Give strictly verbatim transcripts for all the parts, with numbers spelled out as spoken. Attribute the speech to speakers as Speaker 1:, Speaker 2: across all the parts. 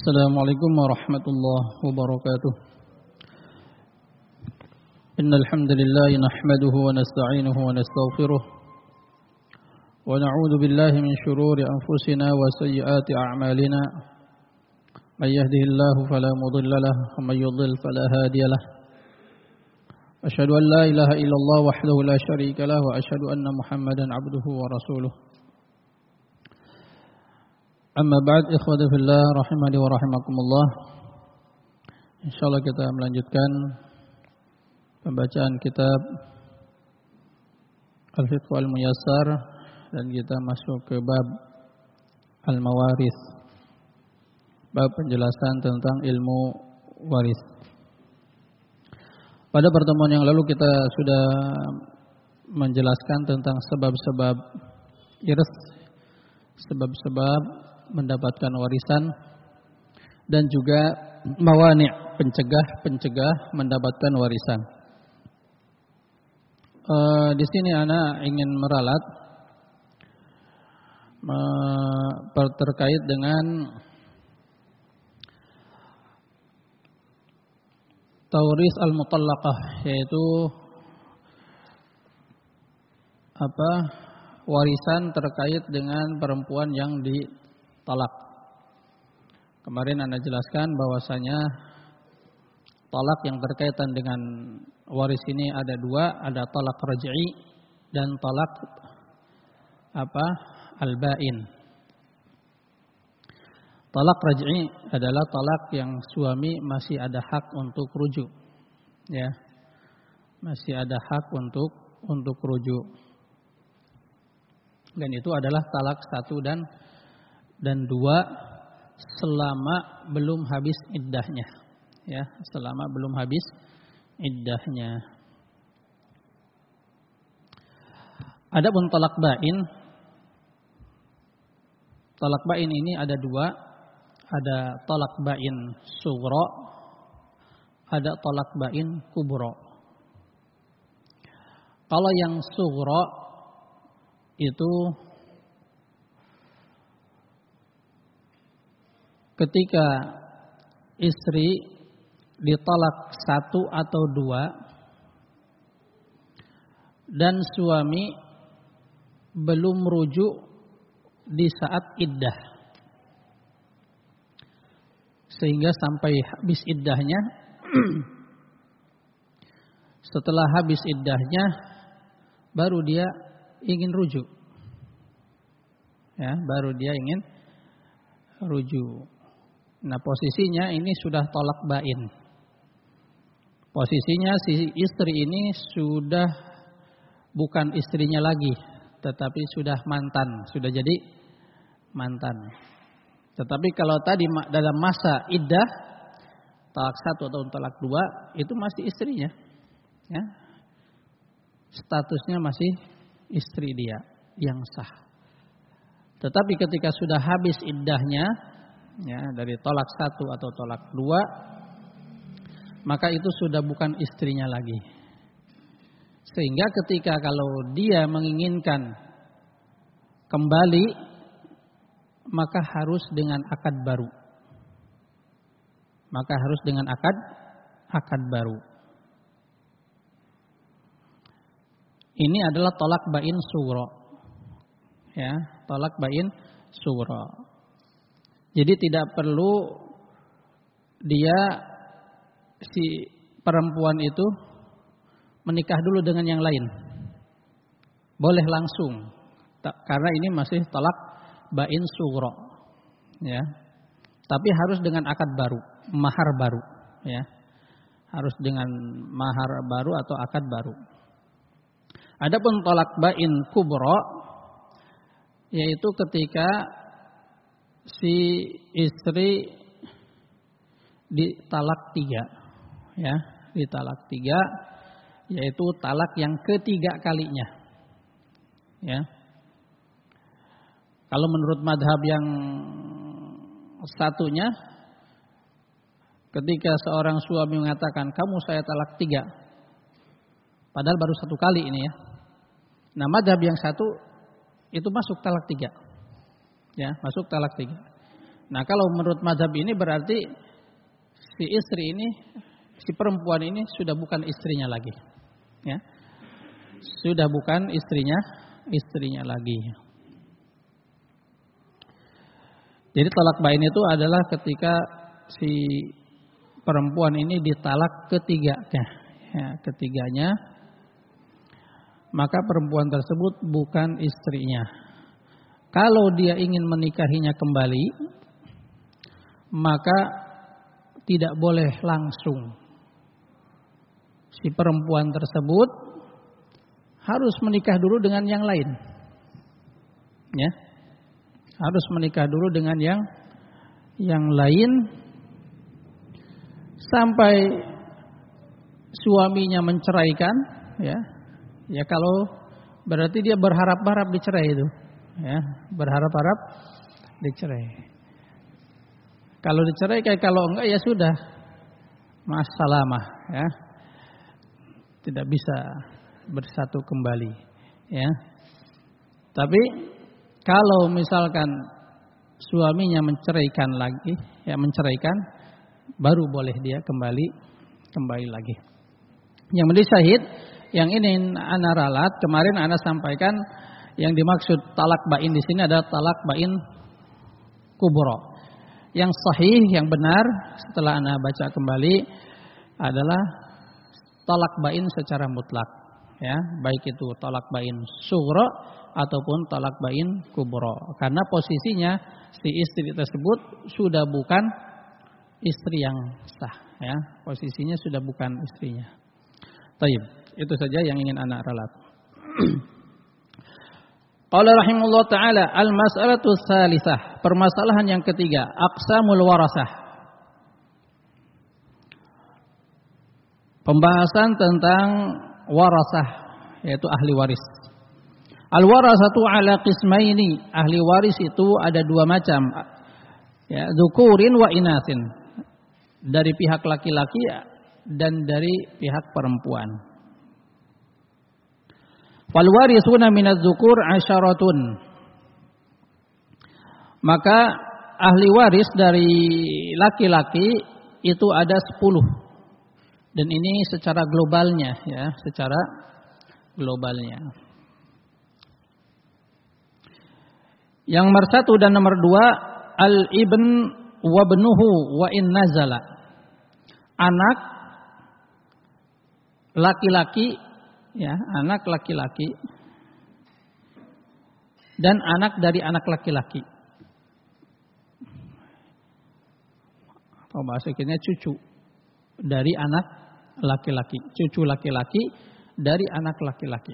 Speaker 1: Assalamualaikum warahmatullahi wabarakatuh. Innal hamdalillah nahmaduhu wa nasta'inuhu wa nastaghfiruh wa na'udzu billahi min shururi anfusina wa sayyiati a'malina. May yahdihillahu fala mudilla lahu wa may yudlil fala hadiya lahu. Asyhadu an la ilaha illallah wahdahu la syarika lahu wa asyhadu anna Muhammadan 'abduhu wa rasuluh. Amma ba'd, ikhwati fillah rahimani wa rahimakumullah. Insyaallah kita melanjutkan pembacaan kitab Al-Fiqh Al-Muyassar dan kita masuk ke bab Al-Mawarith. Bab penjelasan tentang ilmu waris. Pada pertemuan yang lalu kita sudah menjelaskan tentang sebab-sebab irs, sebab-sebab mendapatkan warisan dan juga mawani' pencegah-pencegah mendapatkan warisan. E, di sini ana ingin meralat me, terkait dengan tauris al-mutallaqah, yaitu apa? Warisan terkait dengan perempuan yang ditalak. Kemarin Anda jelaskan bahwasanya talak yang berkaitan dengan waris ini ada dua, ada talak raj'i dan talak apa? Al-ba'in. Talak raj'i adalah talak yang suami masih ada hak untuk rujuk. Ya. Masih ada hak untuk untuk rujuk. Dan itu adalah talak satu dan dan dua selama belum habis iddahnya, ya, selama belum habis iddahnya. Adapun talak bain, talak bain ini ada dua, ada talak bain sughra, ada talak bain kubra. Kalau yang sughra itu ketika istri ditalak satu atau dua dan suami belum rujuk di saat iddah, sehingga sampai habis iddahnya, setelah habis iddahnya baru dia ingin rujuk, ya, baru dia ingin rujuk. Nah, posisinya ini sudah tolak bain. Posisinya si istri ini sudah bukan istrinya lagi, tetapi sudah mantan, sudah jadi mantan. Tetapi kalau tadi dalam masa iddah, talak satu atau talak dua, itu masih istrinya, ya, statusnya masih istri dia yang sah. Tetapi ketika sudah habis iddahnya, ya, dari tolak satu atau tolak dua, maka itu sudah bukan istrinya lagi. Sehingga ketika kalau dia menginginkan kembali, maka harus dengan akad baru. Maka harus dengan akad akad baru. Ini adalah tolak bain sughra, ya, tolak bain sughra. Jadi tidak perlu dia si perempuan itu menikah dulu dengan yang lain, boleh langsung, karena ini masih tolak bain sughra, ya. Tapi harus dengan akad baru, mahar baru, ya, harus dengan mahar baru atau akad baru. Adapun tolak bain kubra, yaitu ketika si istri ditalak tiga, ya, ditalak tiga, yaitu talak yang ketiga kalinya, ya. Kalau menurut madhab yang satunya, ketika seorang suami mengatakan kamu saya talak tiga, padahal baru satu kali ini, ya. Nah, madhab yang satu itu masuk talak tiga, ya, masuk talak tiga. Nah, kalau menurut mazhab ini berarti si istri ini, si perempuan ini sudah bukan istrinya lagi. Ya. Sudah bukan istrinya, istrinya lagi. Jadi talak bain itu adalah ketika si perempuan ini ditalak ketiganya, ya, ketiganya, maka perempuan tersebut bukan istrinya. Kalau dia ingin menikahinya kembali, maka tidak boleh langsung. Si perempuan tersebut harus menikah dulu dengan yang lain. Ya. Harus menikah dulu dengan yang yang lain sampai suaminya menceraikan, ya. Ya kalau berarti dia berharap-harap dicerai itu, ya, berharap-harap dicerai. Kalau dicerai kayak kalau enggak ya sudah, masalah, ya, tidak bisa bersatu kembali, ya. Tapi kalau misalkan suaminya menceraikan lagi, ya menceraikan, baru boleh dia kembali kembali lagi. Yang menjadi syahid, yang ini ana ralat, kemarin ana sampaikan yang dimaksud talak bain di sini adalah talak bain kubro. Yang sahih, yang benar setelah ana baca kembali adalah talak bain secara mutlak, ya, baik itu talak bain sughra ataupun talak bain kubro. Karena posisinya si istri tersebut sudah bukan istri yang sah, ya, posisinya sudah bukan istrinya. Taib, itu saja yang ingin anak ralat. Qala rahimahullah taala al-mas'alatu tsalisah, permasalahan yang ketiga, aqsamul warasah. Pembahasan tentang warasah, yaitu ahli waris. Al-warasatu ala qismaini, ahli waris itu ada dua macam. Ya, dzukurin wa inasin. Dari pihak laki-laki dan dari pihak perempuan. Fal warisuna minadz dzukur asyaratun. Maka ahli waris dari laki-laki itu ada sepuluh. Dan ini secara globalnya, ya, secara globalnya. Yang nomor satu dan nomor dua, al-ibn wa benuhu wa in nazala. Anak laki-laki, ya, anak laki-laki dan anak dari anak laki-laki. Atau bahasa kini cucu dari anak laki-laki, cucu laki-laki dari anak laki-laki.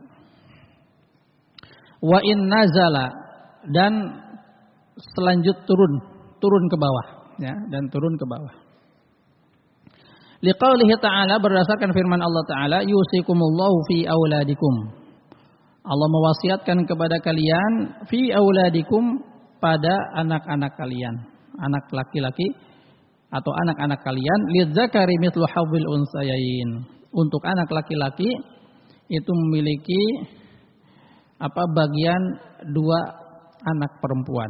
Speaker 1: Wa in nazala, dan selanjut turun, turun ke bawah, ya, dan turun ke bawah. Liqaulihi ta'ala, berdasarkan firman Allah Ta'ala, yusikumullahu fi auladikum. Allah mewasiatkan kepada kalian fi auladikum, pada anak-anak kalian, anak laki-laki atau anak-anak kalian, lidzakari mithlu hadzil unsayain. Untuk anak laki-laki itu memiliki apa bagian dua anak perempuan.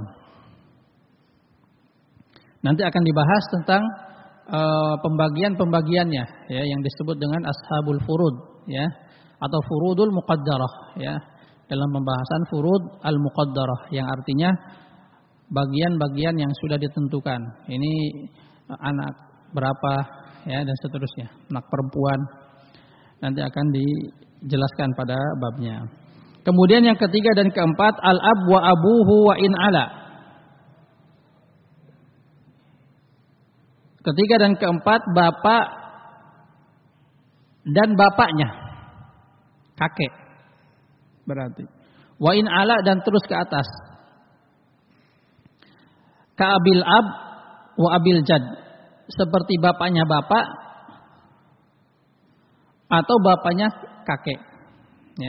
Speaker 1: Nanti akan dibahas tentang uh, pembagian-pembagiannya, ya, yang disebut dengan ashabul furud, ya, atau furudul muqaddarah, ya, dalam pembahasan furud al muqaddarah, yang artinya bagian-bagian yang sudah ditentukan. Ini uh, anak berapa, ya, dan seterusnya, anak perempuan. Nanti akan dijelaskan pada babnya. Kemudian yang ketiga dan keempat, al-ab wa abuhu wa in ala. Ketiga dan keempat, bapak dan bapaknya, kakek berarti. Wa in ala, dan terus ke atas. Ka abil ab wa abil jad, seperti bapaknya bapak atau bapaknya kakek, ya.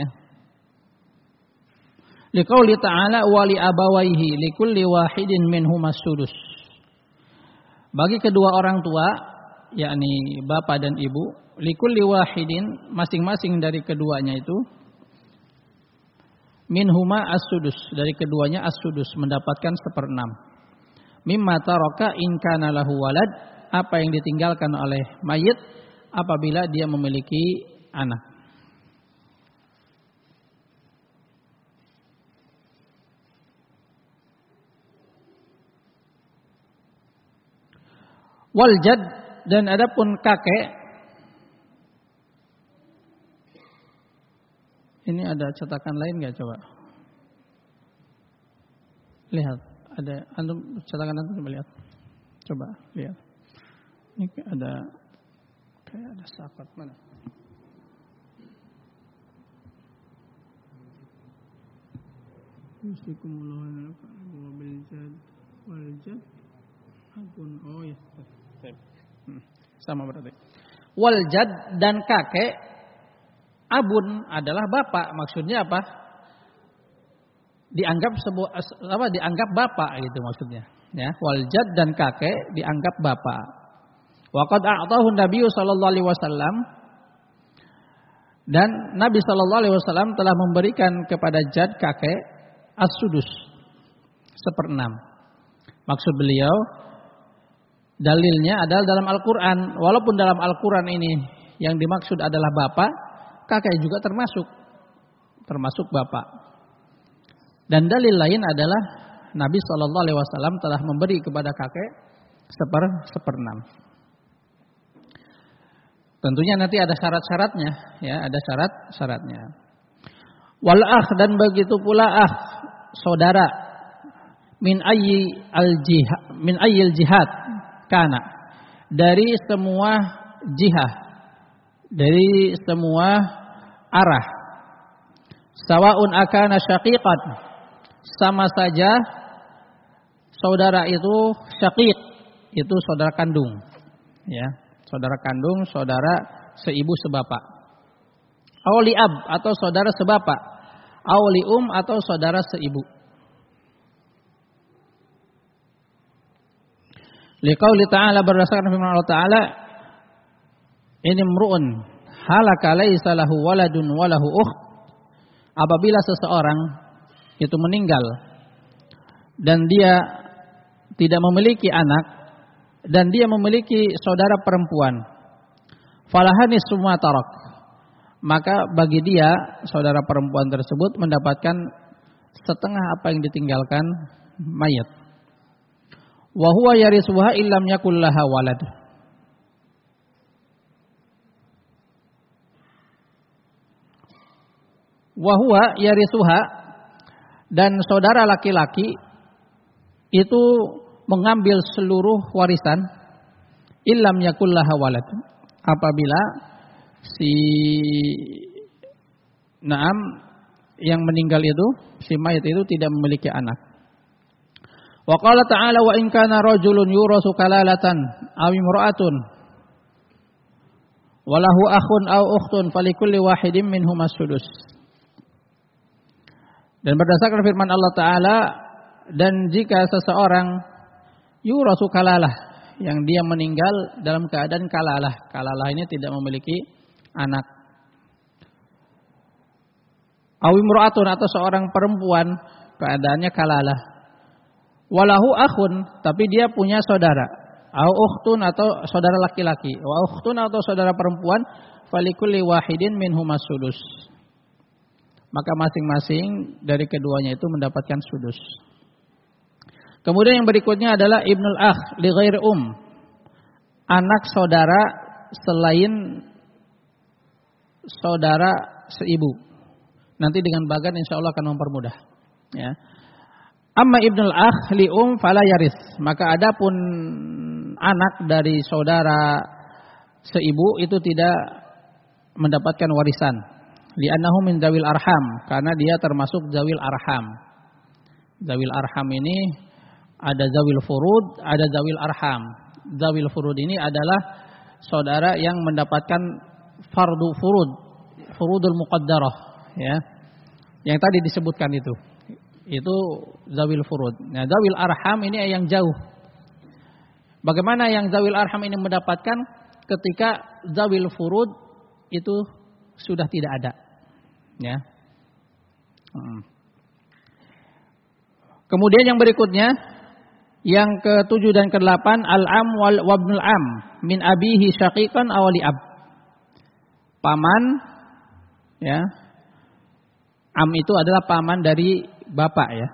Speaker 1: Liqauli ta'ala wa li abawaihi likulli wahidin minhum as-sudus. Bagi kedua orang tua, yakni bapak dan ibu, likulli wahidin, masing-masing dari keduanya itu, minhuma as-sudus, dari keduanya as-sudus, mendapatkan seperenam. mimma taraka in kana lahu walad, apa yang ditinggalkan oleh mayit apabila dia memiliki anak. Wal jad, dan adapun kakek, ini ada cetakan lain nggak coba? Lihat, ada antum cetakan antum coba lihat. Coba lihat. Ini ada kayak ada sahabat mana? Yusikumullah wa bil jad wal jad akun oh ya. Hmm, sama berarti. Wal jad, dan kakek, abun adalah bapak. Maksudnya apa? Dianggap sebuah apa? Dianggap bapak gitu maksudnya. Ya, wal jad dan kakek dianggap bapak. Wa qad a'tahu Nabi sallallahu alaihi wasallam, dan Nabi sallallahu alaihi wasallam telah memberikan kepada jad kakek as-sudus, seperenam. Maksud beliau, dalilnya adalah dalam Al-Quran. Walaupun dalam Al-Quran ini yang dimaksud adalah bapak, kakek juga termasuk. Termasuk bapak. Dan dalil lain adalah Nabi shallallahu alaihi wasallam telah memberi kepada kakek seper seperenam. Tentunya nanti ada syarat-syaratnya. Ya, ada syarat-syaratnya. Wal akh, dan begitu pula akh, saudara. Min ayyi al-jihad, min ayyil jihad. Kana, dari semua jihad, dari semua arah. Sawaun akana syaqiqan, sama saja saudara itu syaqiq, itu saudara kandung, ya, saudara kandung, saudara seibu sebapak. Auli ab, atau saudara sebapak. Auli um, atau saudara seibu. Liqauli ta'ala, berdasarkan firman Allah Ta'ala, ini mru'un halaka laisa lahu waladun walahu ukht, apabila seseorang itu meninggal dan dia tidak memiliki anak dan dia memiliki saudara perempuan, falahani summa tarak, maka bagi dia saudara perempuan tersebut mendapatkan setengah apa yang ditinggalkan mayat. Wa huwa yarisuha illam yakul laha walad. Wa huwa yarisuha, dan saudara laki-laki itu mengambil seluruh warisan illam yakul laha walad, apabila si naam yang meninggal itu, si mayat itu tidak memiliki anak. Wa qala ta'ala wa in kana rajulun yurasu kalalatan aw imra'atun wa lahu akhun aw ukhtun falikulli wahidin minhum as-sudus. Dan berdasarkan firman Allah Ta'ala, dan jika seseorang yurasu kalalah, yang dia meninggal dalam keadaan kalalah. Kalalah ini tidak memiliki anak. Aw imra'atun, atau seorang perempuan keadaannya kalalah. Walahu akhun, tapi dia punya saudara. Au ukhtun, atau saudara laki-laki. Wa ukhtun, atau saudara perempuan. Falikulli wahidin minhum as-sudus. Maka masing-masing dari keduanya itu mendapatkan sudus. Kemudian yang berikutnya adalah ibnul akh li ghairi um, anak saudara selain saudara seibu. Nanti dengan bagan insya Allah akan mempermudah. Ya. Amma ibnul akh li um fala yaris. Maka adapun anak dari saudara seibu itu tidak mendapatkan warisan. Li'annahu min zawil arham, karena dia termasuk zawil arham. Zawil arham ini ada zawil furud, ada zawil arham. Zawil furud ini adalah saudara yang mendapatkan fardu furud, furudul muqaddarah, ya. Yang tadi disebutkan itu. Itu zawil furud. Nah, zawil arham ini yang jauh. Bagaimana yang zawil arham ini mendapatkan ketika zawil furud itu sudah tidak ada, ya. Hmm. Kemudian yang berikutnya Yang ketujuh dan kedelapan al-am wal wabnul am min abihi syaqiqan aw li ab. Paman ya. Am itu adalah paman dari bapak ya.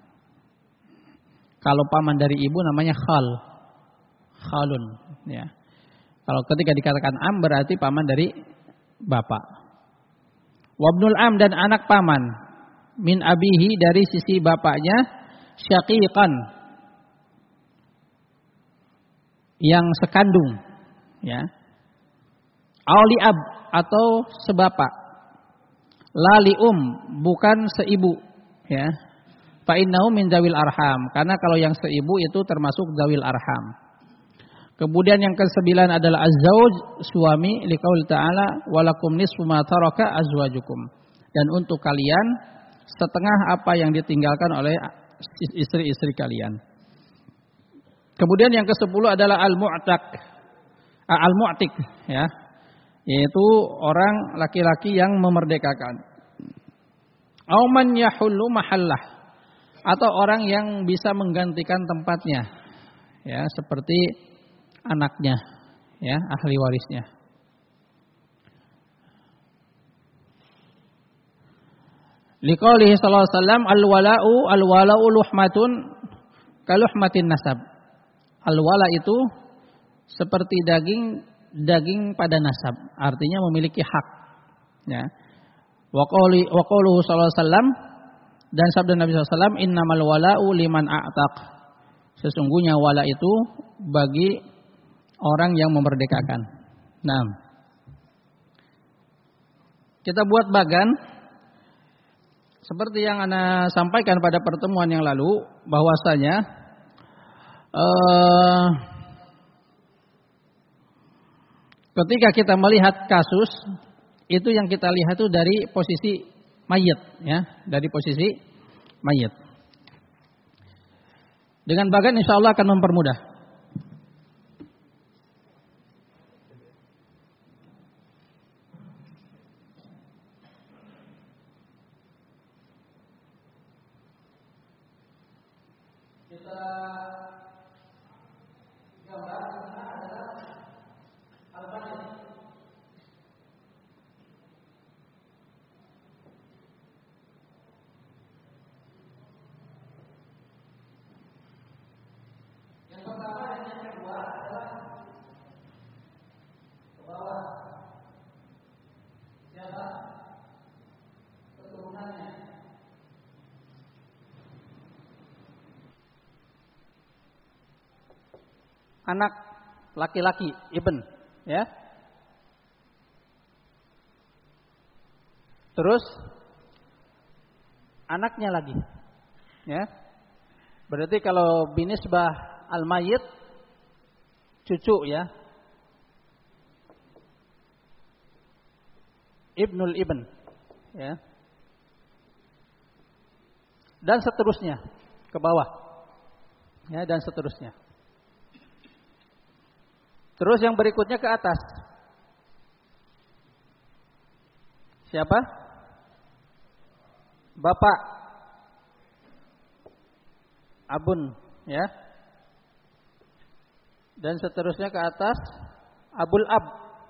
Speaker 1: Kalau paman dari ibu namanya khal. Khalun ya. Kalau ketika dikatakan am berarti paman dari bapak. Wabnul am dan anak paman min abihi dari sisi bapaknya syaqiqan yang sekandung ya. Auli ab atau sebapak. Lali um bukan seibu ya. Fa innahu min zawil arham karena kalau yang seibu itu termasuk zawil arham. Kemudian yang kesembilan adalah az-zauj suami liqaul ta'ala walakum nisfu ma taraka azwajukum. Dan untuk kalian setengah apa yang ditinggalkan oleh istri-istri kalian. Kemudian yang kesepuluh adalah al-mu'taq, al-mu'tiq ya, yaitu orang laki-laki yang memerdekakan. Auman yahullu mahallah, atau orang yang bisa menggantikan tempatnya, ya seperti anaknya, ya ahli warisnya. Liqaulihi sallallahu alaihi wasallam al-wala'u al-wala'u luhmatun kaluhmatin nasab. Al-wala itu seperti daging daging pada nasab, artinya memiliki hak. Ya. Wa qauli wa qauluhu sallallahu alaihi wasallam dan sabda Nabi sallallahu alaihi wasallam innamal wala'u liman a'taq. Sesungguhnya wala itu bagi orang yang memerdekakan. Nah, kita buat bagan seperti yang Ana sampaikan pada pertemuan yang lalu bahwasanya eh, ketika kita melihat kasus itu yang kita lihat itu dari posisi mayit, ya, dari posisi mayit. Dengan bagan insya Allah akan mempermudah. Anak laki-laki ibn, ya. Terus anaknya lagi, ya. Berarti kalau binisbah al-mayyit cucu, ya. Ibnul ibn, ya. Dan seterusnya ke bawah. Ya, dan seterusnya. Terus yang berikutnya ke atas. Siapa? Bapak. Abun, ya. Dan seterusnya ke atas Abul Ab.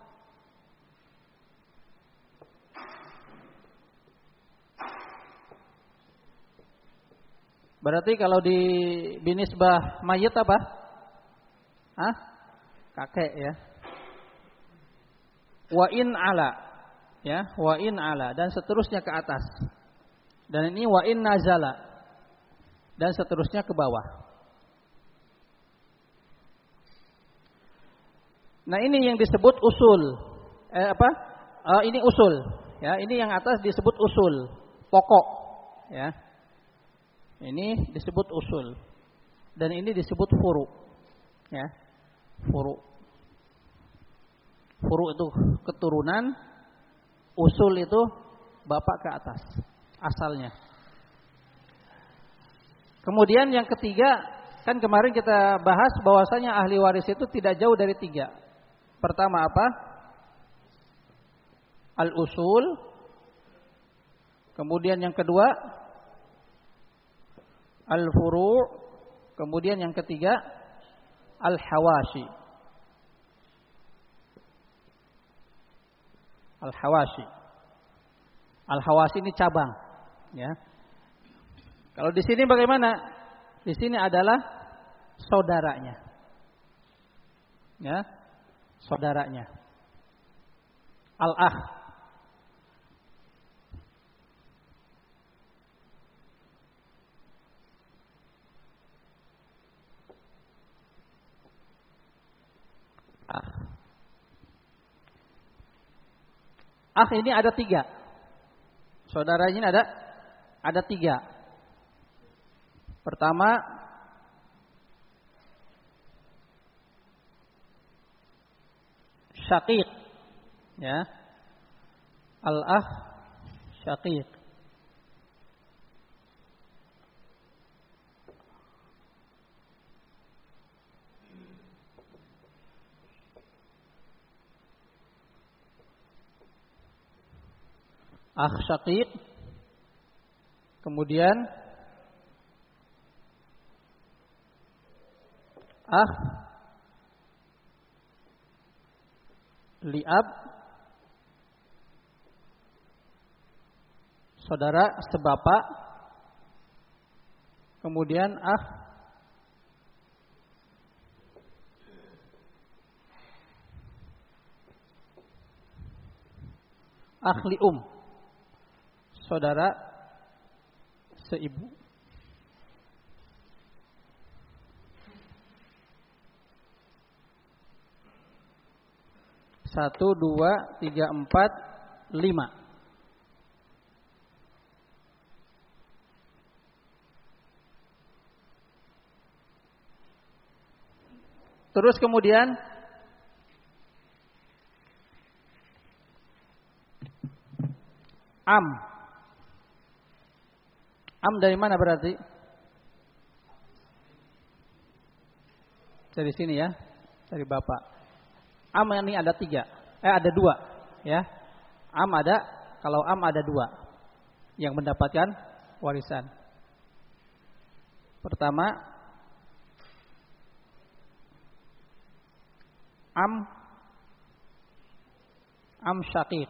Speaker 1: Berarti kalau di binisbah mayit apa? Hah? Kakek, ya. Wa in ala, ya, wa in ala dan seterusnya ke atas. Dan ini wa in nazala dan seterusnya ke bawah. Nah, ini yang disebut usul. Eh, apa? Uh, ini usul, ya. Ini yang atas disebut usul, pokok, ya. Ini disebut usul. Dan ini disebut furu, ya. Furu. Furu itu keturunan, usul itu bapak ke atas, asalnya. Kemudian yang ketiga, kan kemarin kita bahas bahwasanya ahli waris itu tidak jauh dari tiga. Pertama apa? Al-usul. Kemudian yang kedua, al-furu'. Kemudian yang ketiga al-hawashi. Al-hawashi. Al-hawashi ini cabang, ya. Kalau di sini bagaimana? Di sini adalah saudaranya. Ya. Saudaranya. Al-akh. Akh. Akh ini ada tiga. Saudaranya ini ada ada tiga. Pertama, syaqiq, ya, al-akh syaqiq. Akh syaqiq, kemudian akh li'ab, saudara sebapak, kemudian akh akh li'um, saudara seibu. Satu, dua, tiga, empat, lima. Terus kemudian am. Am dari mana berarti? Dari sini ya, dari bapak. Am ini ada tiga, eh ada dua, ya. Am ada, kalau am ada dua yang mendapatkan warisan. Pertama, am am syaqiq.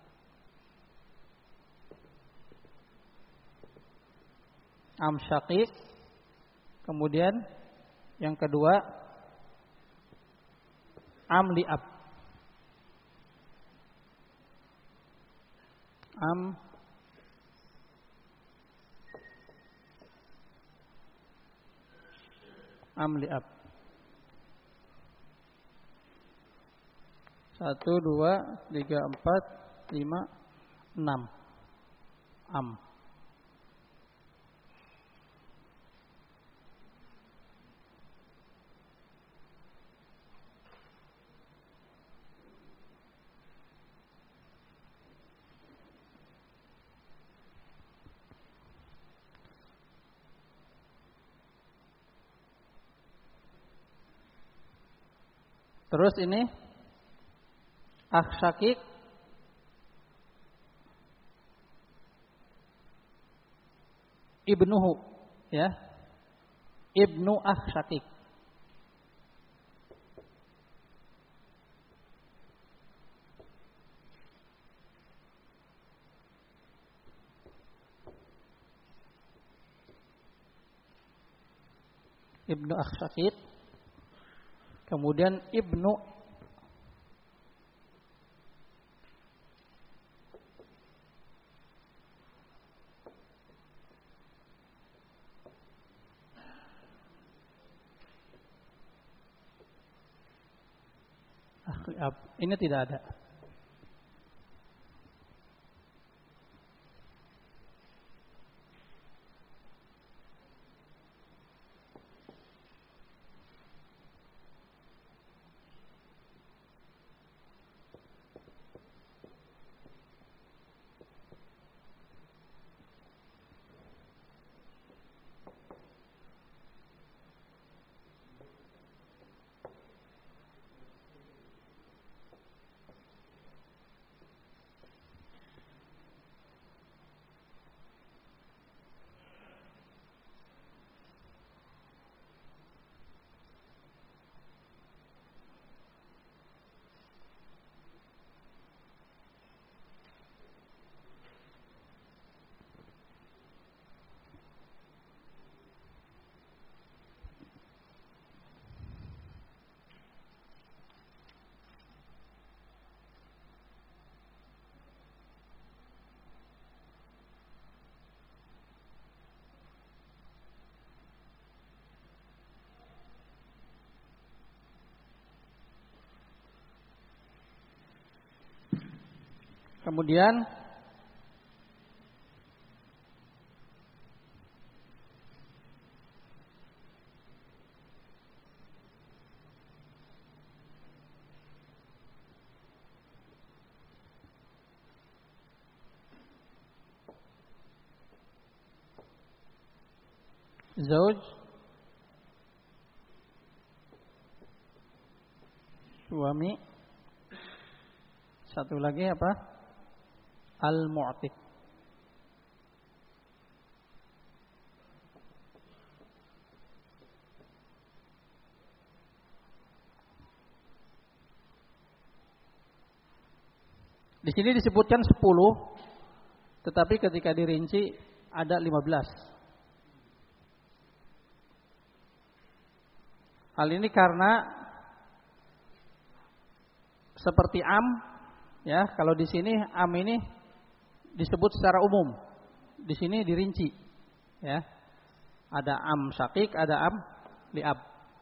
Speaker 1: Am syaqiq. Kemudian yang kedua am li'ab. Am am li'ab. Satu, dua, tiga, empat, lima, enam. Am. Terus ini akh syaqiq, ibnuhu, ya, ibnu akh syaqiq. Ibnu akh syaqiq. Kemudian ibnu akh, ini tidak ada. Kemudian zauj, suami, satu lagi apa? Al-mu'tiq. Di sini disebutkan sepuluh, tetapi ketika dirinci ada lima belas. Hal ini karena seperti am, ya, kalau di sini am ini disebut secara umum, di sini dirinci, ya. Ada am syakik, ada am liab.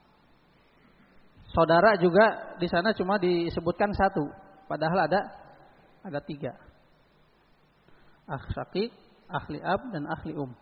Speaker 1: Saudara juga di sana cuma disebutkan satu, padahal ada ada tiga. Akh syakik, akh liab, dan akh lium.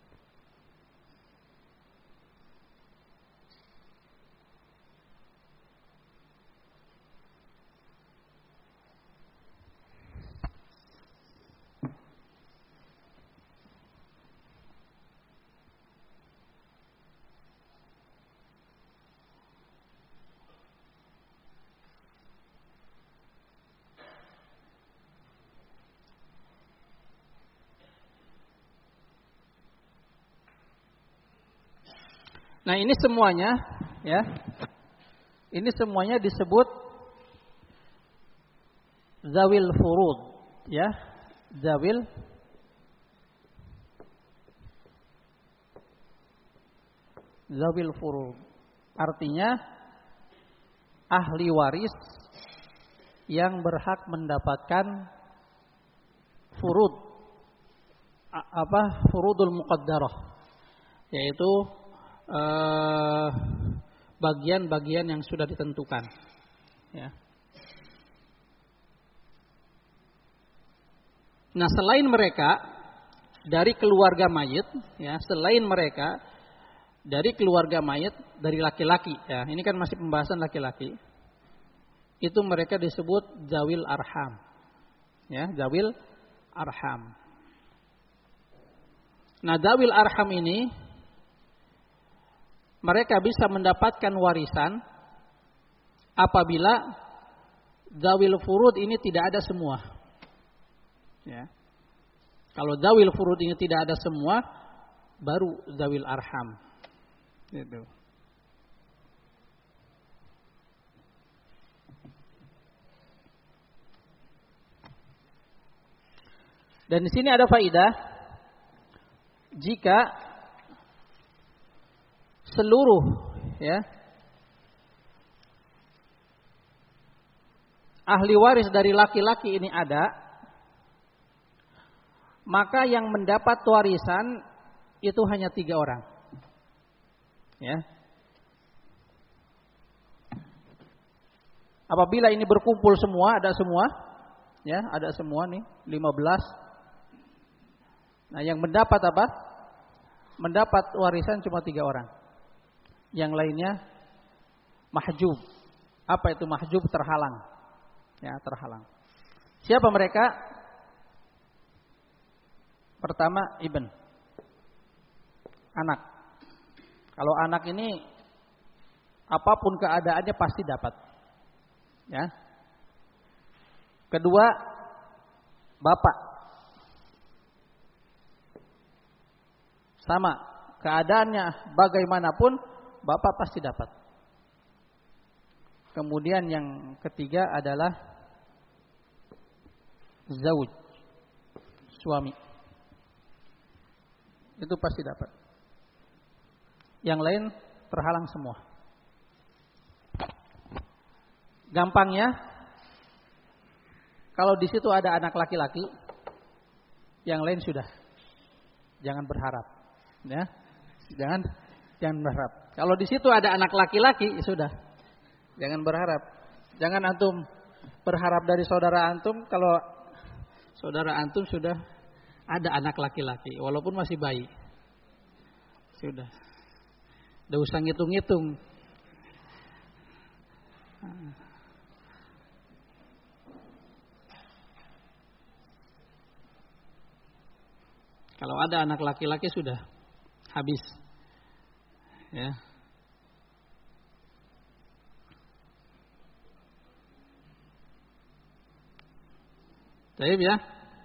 Speaker 1: Nah, ini semuanya, ya, ini semuanya disebut zawil furud, ya, zawil zawil furud. Artinya ahli waris yang berhak mendapatkan furud, apa, furudul muqaddarah, yaitu bagian-bagian uh, yang sudah ditentukan, ya. Nah, selain mereka dari keluarga mayit, ya, selain mereka dari keluarga mayit dari laki-laki, ya, ini kan masih pembahasan laki-laki, itu mereka disebut zawil arham, ya, zawil arham. Nah, zawil arham ini mereka bisa mendapatkan warisan apabila zawil furud ini tidak ada semua. Ya. Kalau zawil furud ini tidak ada semua, baru zawil arham. Gitu. Dan di sini ada faidah, jika seluruh, ya, ahli waris dari laki-laki ini ada, maka yang mendapat warisan itu hanya tiga orang, ya. Apabila ini berkumpul semua, ada semua, ya, ada semua nih, lima belas. Nah, yang mendapat apa? Mendapat warisan cuma tiga orang. Yang lainnya mahjub. Apa itu mahjub? Terhalang. Ya, terhalang. Siapa mereka? Pertama, ibn. Anak. Kalau anak ini apapun keadaannya pasti dapat. Ya. Kedua, bapak. Sama, keadaannya bagaimanapun bapak pasti dapat. Kemudian yang ketiga adalah zauj, suami. Itu pasti dapat. Yang lain terhalang semua. Gampangnya, kalau di situ ada anak laki-laki, yang lain sudah. Jangan berharap, ya. Jangan jangan berharap. Kalau di situ ada anak laki-laki, sudah. Jangan berharap. Jangan antum berharap dari saudara antum kalau saudara antum sudah ada anak laki-laki, walaupun masih bayi. Sudah. Udah usah ngitung-ngitung. Kalau ada anak laki-laki sudah habis. Ya. Baik ya.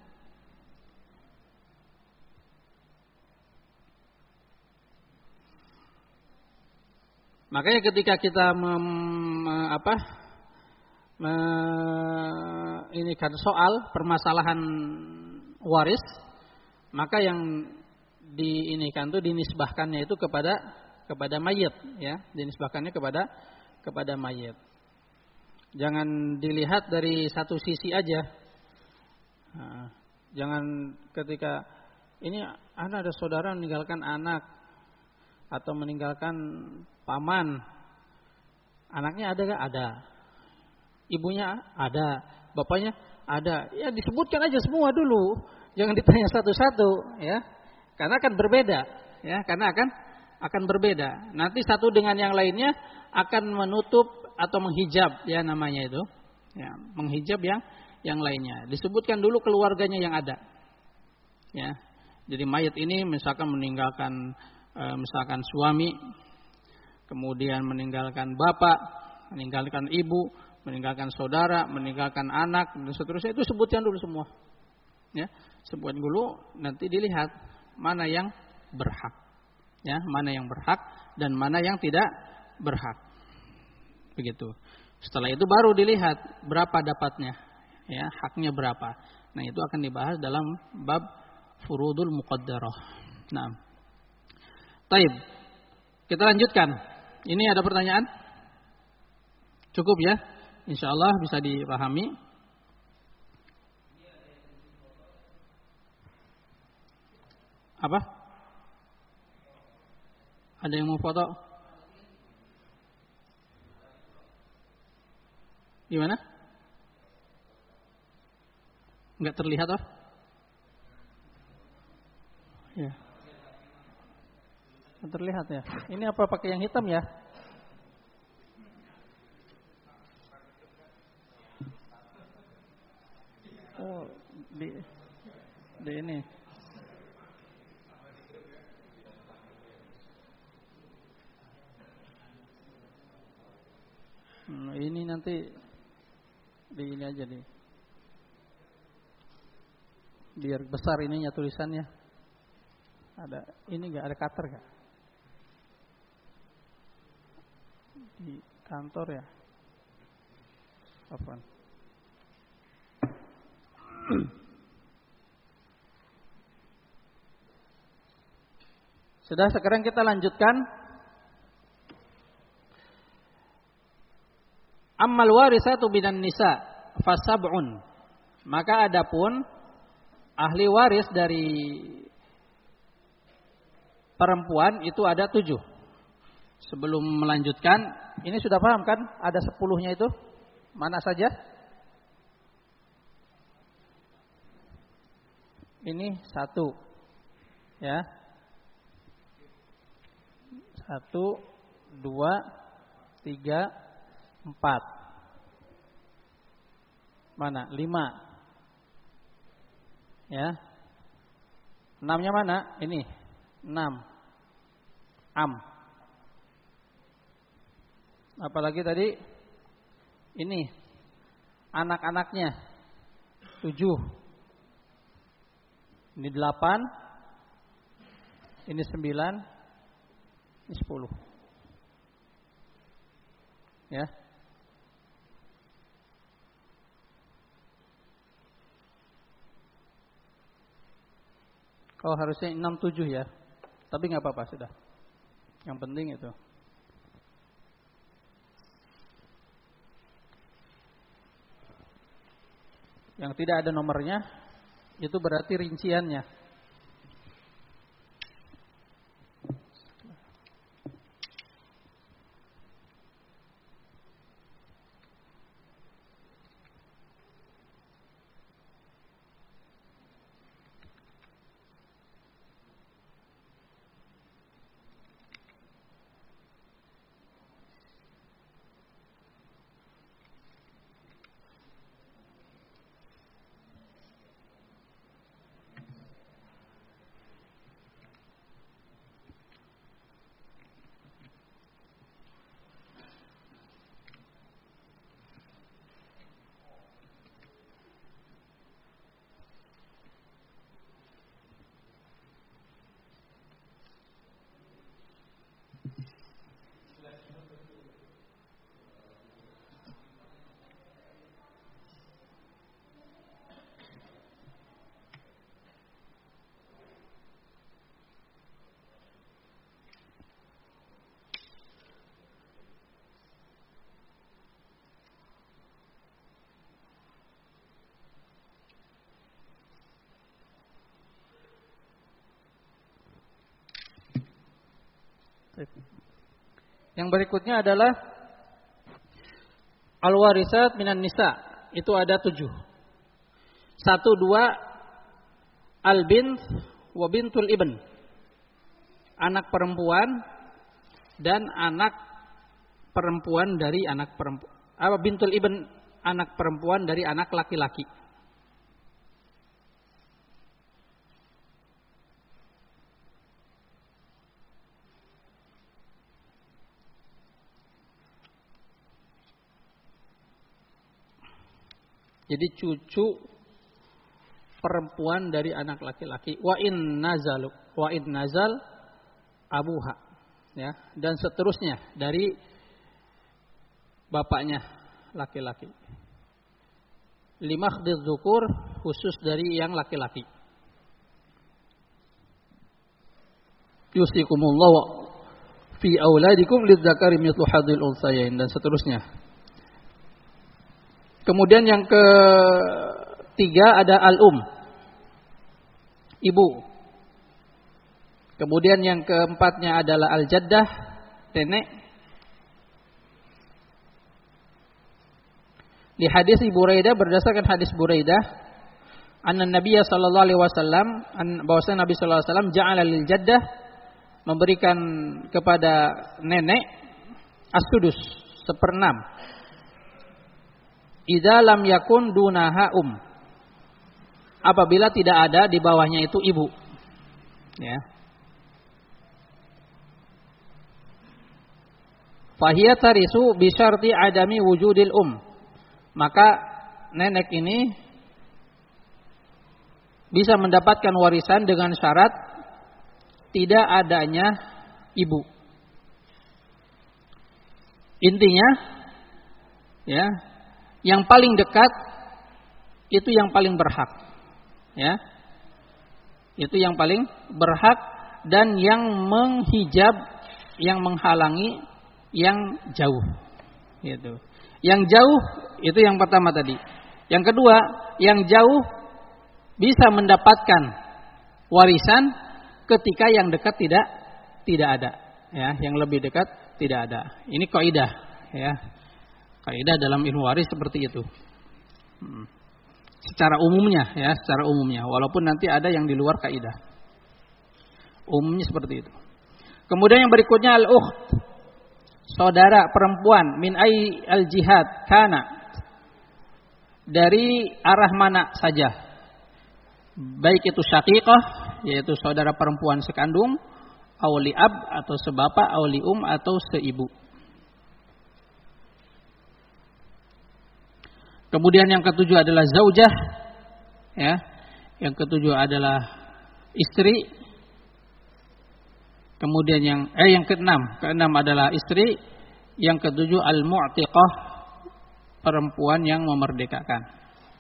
Speaker 1: Makanya ketika kita mem, apa, me, ini kan soal permasalahan waris, maka yang diinikan tuh dinisbahkannya itu kepada kepada mayit, ya, dinisbahkannya kepada kepada mayit. Jangan dilihat dari satu sisi aja. Nah, jangan ketika ini anak ada saudara meninggalkan anak atau meninggalkan paman, anaknya ada gak? Ada. Ibunya ada, bapaknya ada. Ya disebutkan aja semua dulu, jangan ditanya satu-satu, ya. Karena akan berbeda, ya. Karena akan akan berbeda. Nanti satu dengan yang lainnya akan menutup atau menghijab, ya namanya itu, ya, menghijab yang yang lainnya. Disebutkan dulu keluarganya yang ada. Ya. Jadi mayat ini misalkan meninggalkan e, misalkan suami, kemudian meninggalkan bapak, meninggalkan ibu, meninggalkan saudara, meninggalkan anak dan seterusnya, itu sebutkan dulu semua. Ya, sebutkan dulu, nanti dilihat mana yang berhak. Ya, mana yang berhak dan mana yang tidak berhak. Begitu. Setelah itu baru dilihat berapa dapatnya. Ya, haknya berapa. Nah, itu akan dibahas dalam bab furudul muqaddarah. Nah. Taib. Kita lanjutkan. Ini ada pertanyaan? Cukup ya? Insyaallah bisa dipahami. Apa? Ada yang mau foto? Gimana? Enggak terlihat toh? Ya. Enggak terlihat ya. Ini apa pakai yang hitam ya? Oh, di di ini. Hmm, ini nanti di ini aja nih. Biar besar ininya tulisannya. Ada ini enggak, ada cutter enggak? Di kantor ya. Apaan? Sudah, sekarang kita lanjutkan. Ammal warisatu bidan nisa fasab'un. Maka adapun ahli waris dari perempuan itu ada tujuh. Sebelum melanjutkan, ini sudah paham kan? Ada sepuluhnya itu mana saja? Ini satu, ya, satu, dua, tiga, empat. Mana? Lima. Ya. Enamnya mana? Ini. Enam. Am. Apalagi tadi? Ini. Anak-anaknya. Tujuh. Ini delapan. Ini sembilan. Ini sepuluh. Ya. Oh, harusnya enam tujuh ya. Tapi nggak apa-apa sudah. Yang penting itu. Yang tidak ada nomornya itu berarti rinciannya. Yang berikutnya adalah al-warisat minan nisa. Itu ada tujuh. Satu, dua, al-bint wa bintul ibn. Anak perempuan dan anak perempuan dari anak perempuan. Apa bintul ibn, anak perempuan dari anak laki-laki. Jadi cucu perempuan dari anak laki-laki. Wa in nazal, wa in nazal abuha, ya, dan seterusnya dari bapaknya laki-laki. Limakhdhiz dzukur, khusus dari yang laki-laki. Yusikumullahu fi auladikum lidzakari mithlu hadzil unsayain, dan seterusnya. Kemudian yang ketiga ada al-um, ibu. Kemudian yang keempatnya adalah al-jaddah, nenek. Di hadis Buraidah, berdasarkan hadis Buraidah, anna Nabiya sallallahu alaihi wasallam, bahwasanya Nabi sallallahu alaihi wasallam ja'ala lil jaddah, memberikan kepada nenek as-sudus, seperenam. Idza lam yakun dunaha um, apabila tidak ada di bawahnya itu ibu, ya. Fahiya tarisu bi syarti adami wujudil um, maka nenek ini bisa mendapatkan warisan dengan syarat tidak adanya ibu. Intinya, ya, yang paling dekat itu yang paling berhak, ya. Itu yang paling berhak, dan yang menghijab, yang menghalangi yang jauh. Gitu. Yang jauh itu yang pertama tadi. Yang kedua, yang jauh bisa mendapatkan warisan ketika yang dekat tidak tidak ada, ya. Yang lebih dekat tidak ada. Ini kaidah, ya. Kaidah dalam ilmu waris seperti itu. Hmm. Secara umumnya, ya, secara umumnya. Walaupun nanti ada yang di luar kaidah. Umumnya seperti itu. Kemudian yang berikutnya al-ukht, saudara perempuan, min ai al-jihad kana, dari arah mana saja. Baik itu syaqiqah, yaitu saudara perempuan sekandung, au li'ab atau sebapak, au li'um atau seibu. Kemudian yang ketujuh adalah zaujah, ya. Yang ketujuh adalah istri. Kemudian yang eh yang keenam, keenam adalah istri. Yang ketujuh al-mu'tiqah, perempuan yang memerdekakan.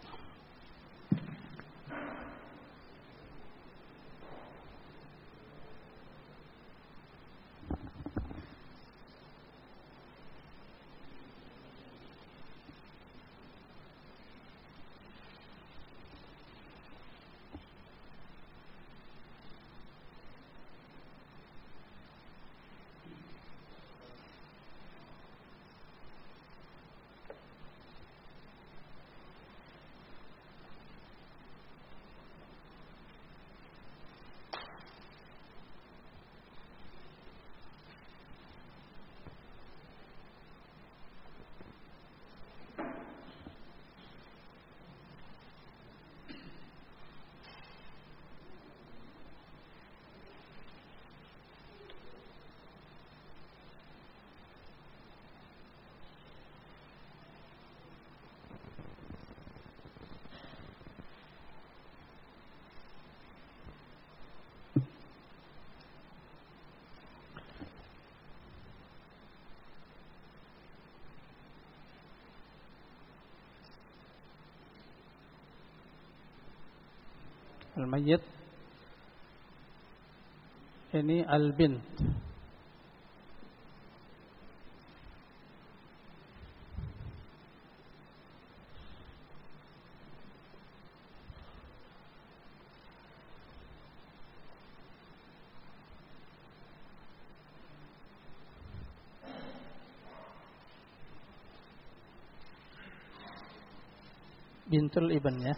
Speaker 1: Al-mayyit ini al-bint. bintul ibn ya.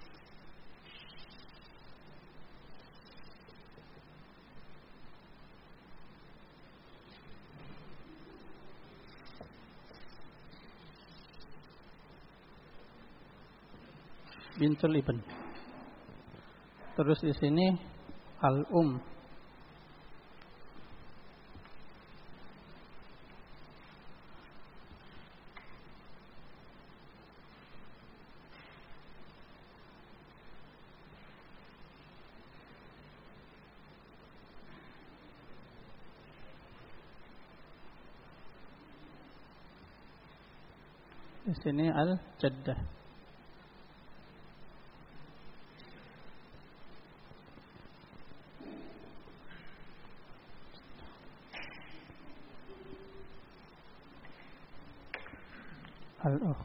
Speaker 1: Bintul ibn. Terus di sini al-um. Di sini al-jaddah. Al-ukht.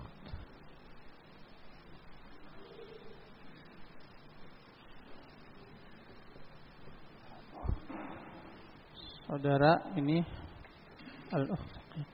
Speaker 1: Saudara ini al-ukht.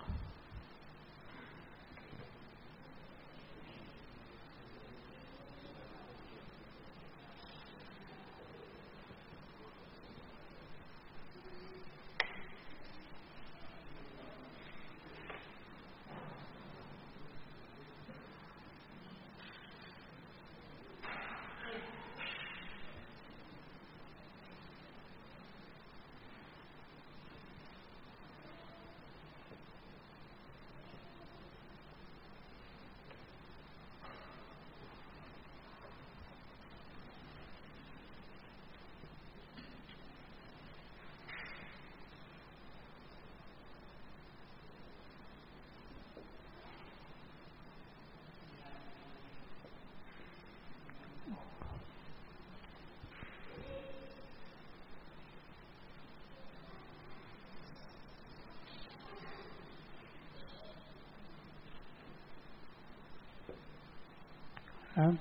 Speaker 1: Hah?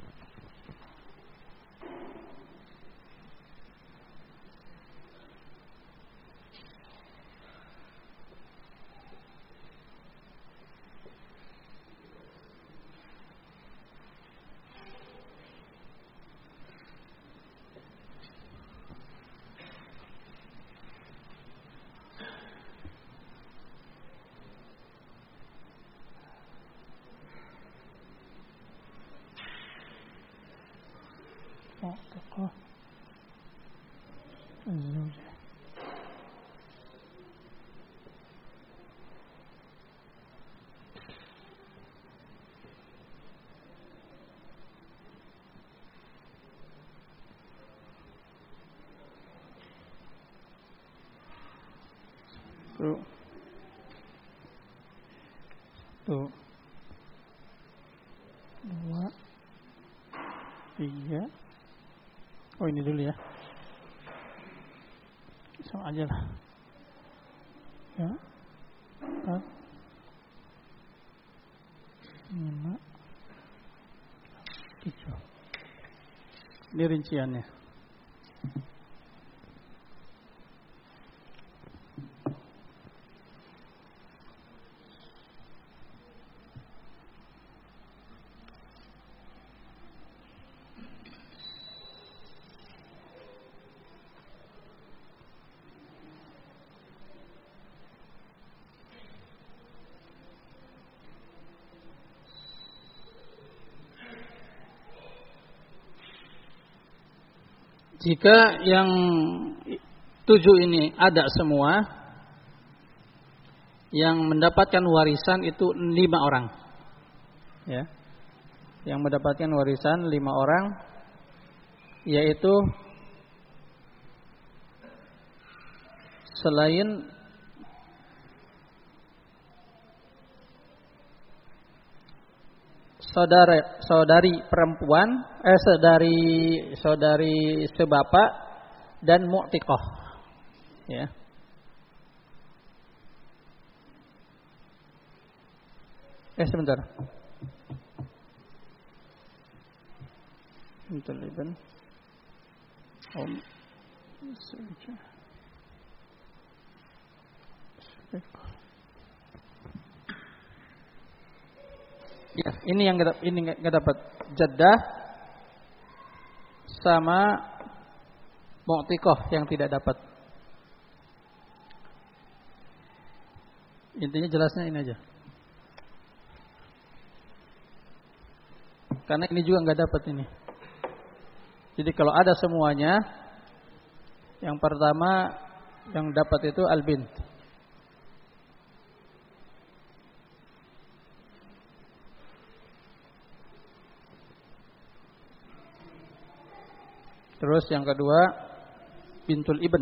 Speaker 1: معتقة الزوجة. Satu, satu, dua, tiga. Oh ini dulu ya, sama aja lah ya. Empat, lima, tujuh. Ini rinciannya. Jika yang tujuh ini ada semua, yang mendapatkan warisan itu lima orang, ya, yang mendapatkan warisan lima orang, yaitu selain saudara saudari perempuan, eh saudari saudari sebapak dan mu'tiqah, ya. Eh sebentar. Bentar, Ibn. Om. Saja. Ya, ini yang gak, ini nggak dapat jaddah sama mu'tiqah yang tidak dapat. Intinya jelasnya ini aja. Karena ini juga nggak dapat ini. Jadi kalau ada semuanya, yang pertama yang dapat itu al-bint. Terus yang kedua bintul ibn.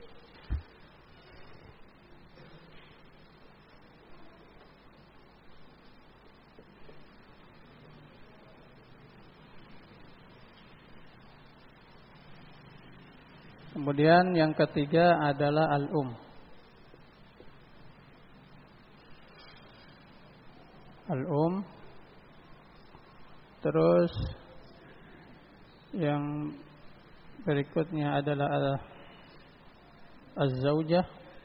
Speaker 1: Kemudian yang ketiga adalah al-um. Al-um. Terus yang berikutnya adalah az-zaujah.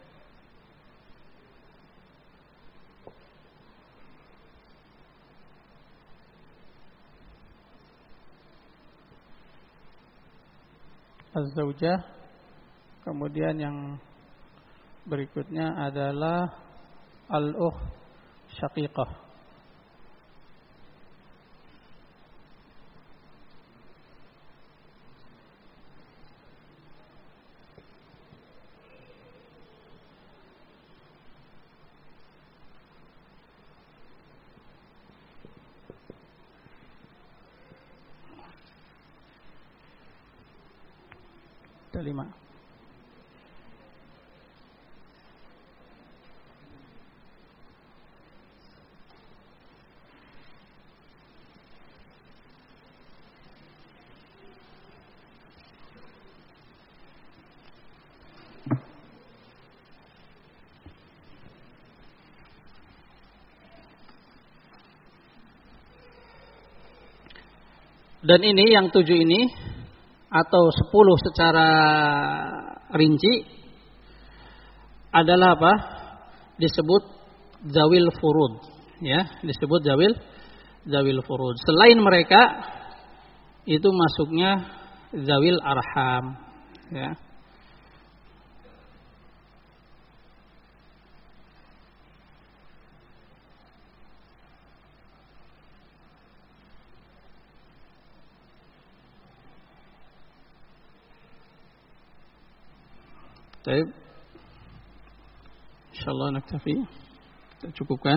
Speaker 1: Az-zaujah. Kemudian yang berikutnya adalah al-ukh syaqiqah. Lima. Dan ini yang tujuh ini atau sepuluh secara rinci adalah apa? Disebut zawil furud, ya, disebut zawil zawil furud. Selain mereka itu masuknya zawil arham, ya. Baik. Insyaallah naktafi. Kita cukupkan.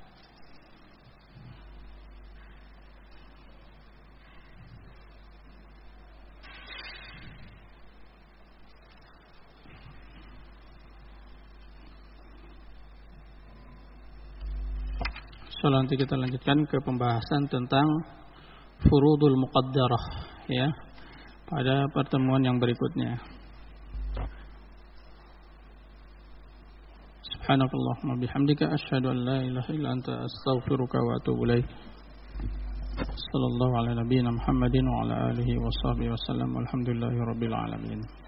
Speaker 1: So, nanti kita lanjutkan ke pembahasan tentang furudul muqaddarah, ya, pada pertemuan yang berikutnya. Subhanakallahumma bihamdika asyhadu an la ilaha illa anta astaghfiruka wa atubu ilaik. Sallallahu ala nabiyyina Muhammadin wa ala alihi wa sahbihi wasallam. Walhamdulillahirabbil alamin.